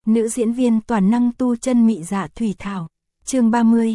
Nữ diễn viên toàn năng tu chân mị dạ Thủy Thảo. Chương 30,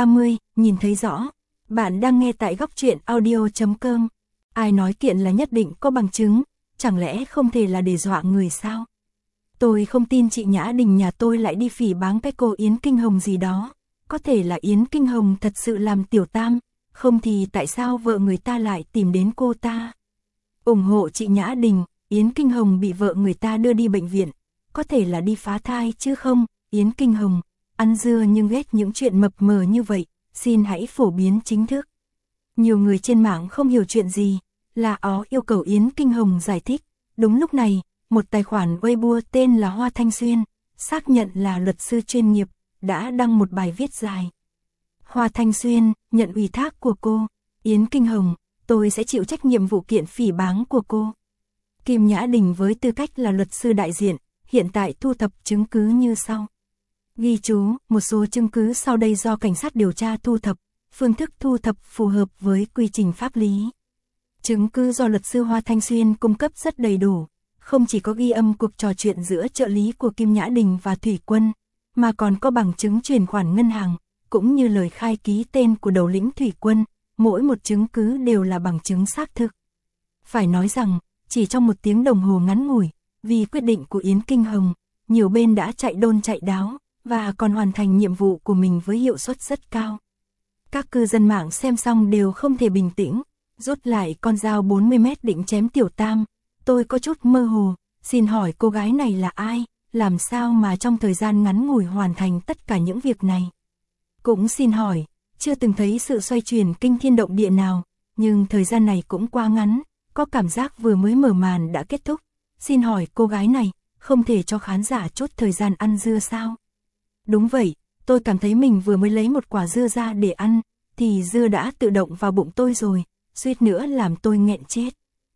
nhìn thấy rõ. Bạn đang nghe tại góc truyện audio.com. Ai nói kiện là nhất định có bằng chứng, chẳng lẽ không thể là để dọa người sao? Tôi không tin chị Nhã Đình nhà tôi lại đi phỉ báng cái cô Yến Kinh Hồng gì đó. Có thể là Yến Kinh Hồng thật sự làm tiểu tam, không thì tại sao vợ người ta lại tìm đến cô ta? Ủng hộ chị Nhã Đình, Yến Kinh Hồng bị vợ người ta đưa đi bệnh viện. Có thể là đi phá thai chứ không, Yến Kinh Hồng, ăn dưa nhưng ghét những chuyện mập mờ như vậy, xin hãy phổ biến chính thức. Nhiều người trên mạng không hiểu chuyện gì, là yêu cầu Yến Kinh Hồng giải thích. Đúng lúc này, một tài khoản Weibo tên là Hoa Thanh Xuyên, xác nhận là luật sư chuyên nghiệp, đã đăng một bài viết dài. Hoa Thanh Xuyên, nhận ủy thác của cô, Yến Kinh Hồng, tôi sẽ chịu trách nhiệm vụ kiện phỉ báng của cô. Kim Nhã Đình với tư cách là luật sư đại diện, hiện tại thu thập chứng cứ như sau. Ghi chú, một số chứng cứ sau đây do cảnh sát điều tra thu thập, phương thức thu thập phù hợp với quy trình pháp lý. Chứng cứ do luật sư Hoa Thanh Xuyên cung cấp rất đầy đủ, không chỉ có ghi âm cuộc trò chuyện giữa trợ lý của Kim Nhã Đình và Thủy Quân, mà còn có bằng chứng chuyển khoản ngân hàng, cũng như lời khai ký tên của đầu lĩnh Thủy Quân, mỗi một chứng cứ đều là bằng chứng xác thực. Phải nói rằng, chỉ trong một tiếng đồng hồ ngắn ngủi, vì quyết định của Yến Kinh Hồng, nhiều bên đã chạy đôn chạy đáo, và còn hoàn thành nhiệm vụ của mình với hiệu suất rất cao. Các cư dân mạng xem xong đều không thể bình tĩnh, rút lại con dao 40 mét định chém tiểu tam. Tôi có chút mơ hồ, xin hỏi cô gái này là ai, làm sao mà trong thời gian ngắn ngủi hoàn thành tất cả những việc này. Cũng xin hỏi, chưa từng thấy sự xoay chuyển kinh thiên động địa nào, nhưng thời gian này cũng quá ngắn, có cảm giác vừa mới mở màn đã kết thúc. Xin hỏi cô gái này, không thể cho khán giả chút thời gian ăn dưa sao? Đúng vậy, tôi cảm thấy mình vừa mới lấy một quả dưa ra để ăn, thì dưa đã tự động vào bụng tôi rồi, suýt nữa làm tôi nghẹn chết.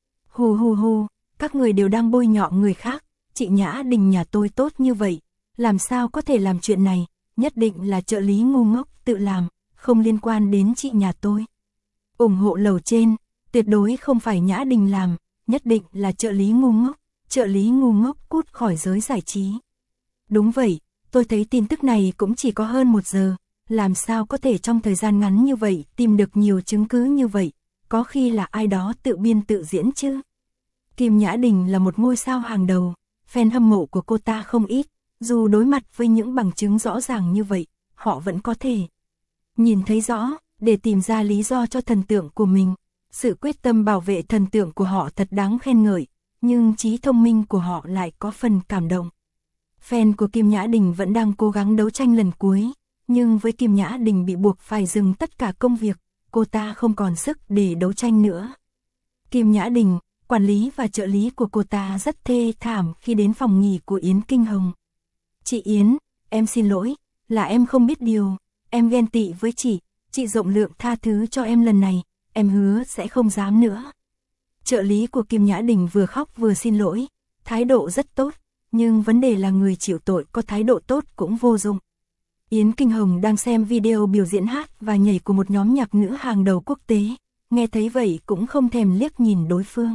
Hù hù hù, các người đều đang bôi nhọ người khác, chị Nhã Đình nhà tôi tốt như vậy, làm sao có thể làm chuyện này, nhất định là trợ lý ngu ngốc tự làm, không liên quan đến chị nhà tôi. Ủng hộ lầu trên, tuyệt đối không phải Nhã Đình làm, nhất định là trợ lý ngu ngốc, trợ lý ngu ngốc cút khỏi giới giải trí. Đúng vậy, tôi thấy tin tức này cũng chỉ có hơn 1 giờ, làm sao có thể trong thời gian ngắn như vậy tìm được nhiều chứng cứ như vậy, có khi là ai đó tự biên tự diễn chứ. Kim Nhã Đình là một ngôi sao hàng đầu, fan hâm mộ của cô ta không ít, dù đối mặt với những bằng chứng rõ ràng như vậy, họ vẫn có thể nhìn thấy rõ, để tìm ra lý do cho thần tượng của mình. Sự quyết tâm bảo vệ thần tượng của họ thật đáng khen ngợi, nhưng trí thông minh của họ lại có phần cảm động. Fan của Kim Nhã Đình vẫn đang cố gắng đấu tranh lần cuối, nhưng với Kim Nhã Đình bị buộc phải dừng tất cả công việc, cô ta không còn sức để đấu tranh nữa. Kim Nhã Đình, quản lý và trợ lý của cô ta rất thê thảm khi đến phòng nghỉ của Yến Kinh Hồng. Chị Yến, em xin lỗi, là em không biết điều, em ghen tị với chị rộng lượng tha thứ cho em lần này, em hứa sẽ không dám nữa. Trợ lý của Kim Nhã Đình vừa khóc vừa xin lỗi, thái độ rất tốt, nhưng vấn đề là người chịu tội có thái độ tốt cũng vô dụng. Yến Kinh Hồng đang xem video biểu diễn hát và nhảy của một nhóm nhạc nữ hàng đầu quốc tế, nghe thấy vậy cũng không thèm liếc nhìn đối phương.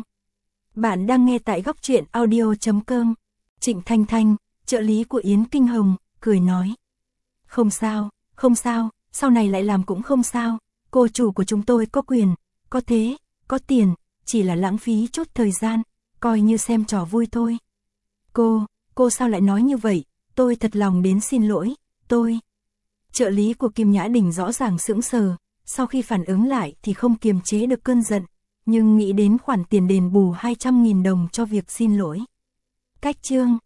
Bạn đang nghe tại góc truyện audio.com. Trịnh Thanh Thanh, trợ lý của Yến Kinh Hồng, cười nói. Không sao, sau này lại làm cũng không sao, cô chủ của chúng tôi có quyền, có thế, có tiền, chỉ là lãng phí chút thời gian, coi như xem trò vui thôi. Cô sao lại nói như vậy, tôi thật lòng đến xin lỗi, tôi. Trợ lý của Kim Nhã Đình rõ ràng sững sờ, sau khi phản ứng lại thì không kiềm chế được cơn giận, nhưng nghĩ đến khoản tiền đền bù 200.000 đồng cho việc xin lỗi. Cách chương